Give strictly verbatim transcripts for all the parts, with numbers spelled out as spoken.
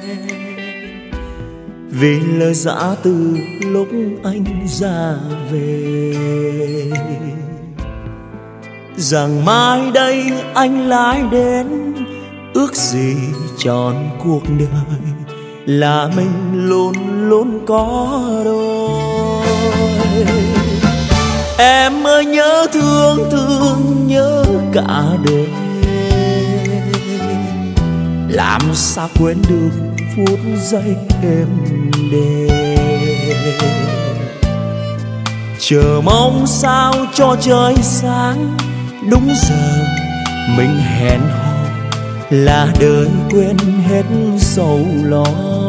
vì lời giã từ lúc anh ra về, rằng mai đây anh lái đến, ước gì trọn cuộc đời là mình luôn luôn có đôi. Em ơi nhớ thương thương nhớ cả đời, làm sao quên được phút giây êm đềm. Chờ mong sao cho trời sáng, đúng giờ mình hẹn hò, là đời quên hết sầu lo.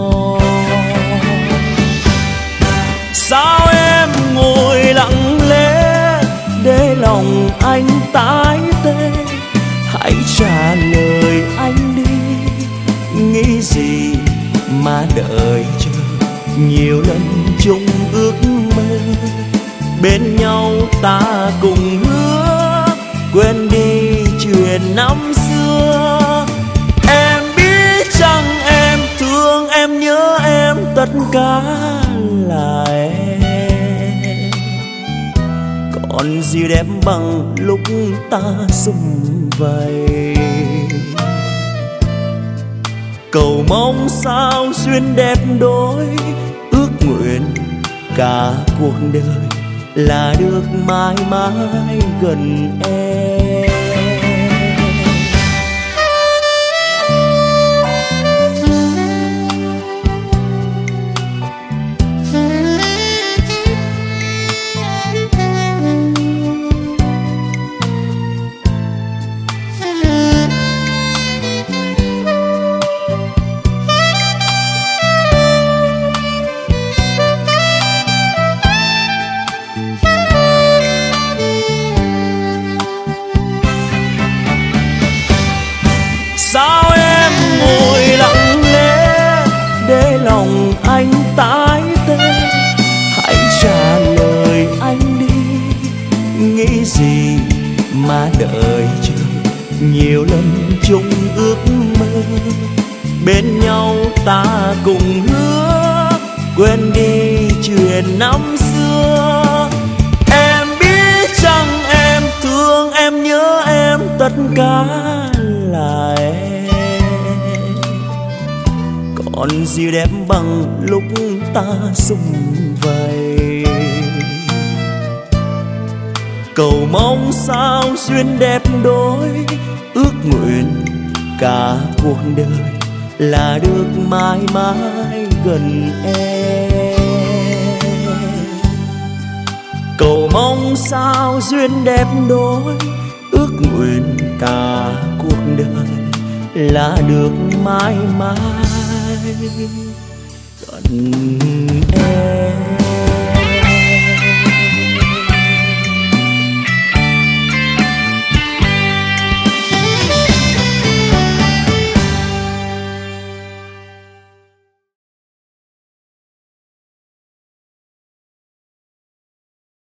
Sao em ngồi lặng lẽ để lòng anh tái tê, hãy trả lời anh đi, nghĩ gì mà đợi chờ nhiều lần chung ước mơ. Bên nhau ta cùng hứa quên đi chuyện năm xưa. Em biết chăng em thương em nhớ em, tất cả là em. Còn gì đẹp bằng lúc ta sum vầy, cầu mong sao duyên đẹp đôi, ước nguyện cả cuộc đời là được mãi mãi gần em. Sao em ngồi lặng lẽ để lòng anh tái tê, hãy trả lời anh đi, nghĩ gì mà đợi chờ nhiều lần chung ước mơ. Bên nhau ta cùng hứa quên đi chuyện năm xưa. Em biết chăng em thương em nhớ em, tất cả là em. Còn gì đẹp bằng lúc ta sum vầy, cầu mong sao duyên đẹp đôi, ước nguyện cả cuộc đời là được mãi mãi gần em. Cầu mong sao duyên đẹp đôi, ước nguyện cả cuộc đời là được mãi mãi gần em.